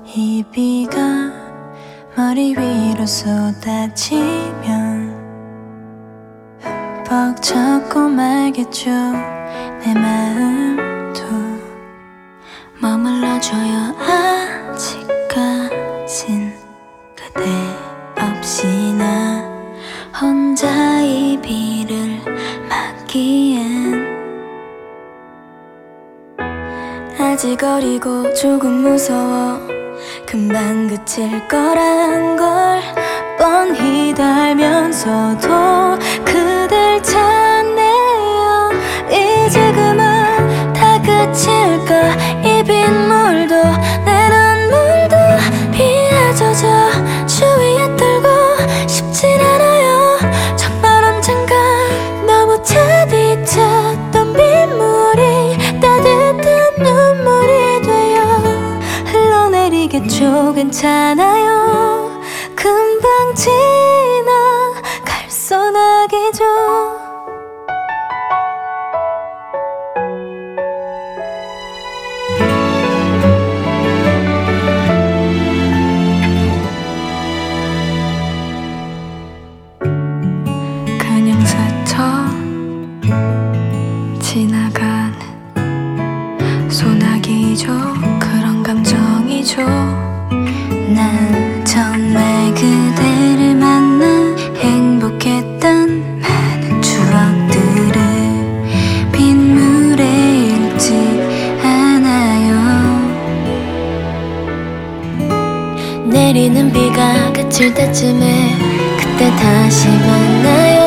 이 비가 머리 위로 쏟아지면 흠뻑 젖고 말겠죠. 내 마음도 머물러줘요. 아직까진 그대 없이 나 혼자 이 비를 맞기엔 아직 어리고 조금 무서워. 금방 그칠 거란 걸 뻔히 알면서도 그댈 찾네요. 이제 그만 다 그칠까. 이 빗물도 내 눈물도 비에 젖어 주위에 떨고 싶진 않아요. 정말 언젠가 너무 차디찼던 빗물이 따뜻한 눈물이 되어 흘러내리겠죠. 괜찮아요. 금방 지나갈 소나기죠. 그냥 스쳐 지나간 소나기죠. 그런 감정이죠. 난 정말 그대를 만나 행복했던 많은 추억들을 빗물에 잃지 않아요. 내리는 비가 그칠 때쯤에 그때 다시 만나요.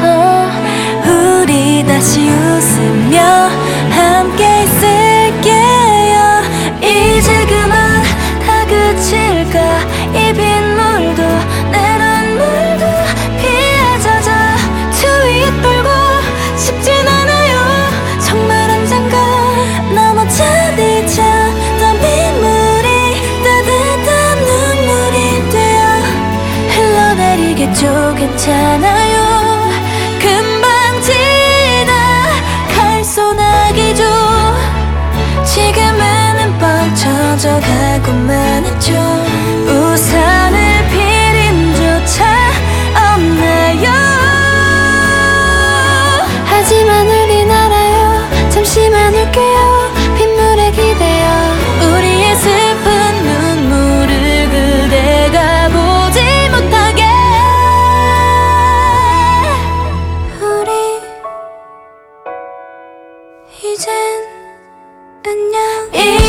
우리 다시 웃으며 함께 있을게요. 이제 그만 다 그칠까. 이 빗물도 내 눈물도 비에 젖어 주위에 떨고 싶진 않아요. 정말 언젠가 너무 차디찼던 빗물이 따뜻한 눈물이 되어 흘러내리겠죠. 괜찮아요. 금방 지나갈 소나기죠. 지금은 뻥 젖어가고만 있죠. 우산을 필 힘조차 없나요. 하지만 우린 알아요. 잠시만 울게요. 빗물에 기대어 우리의 슬픈 눈물을 그대가 보지 못하게. 우리 이젠 안녕.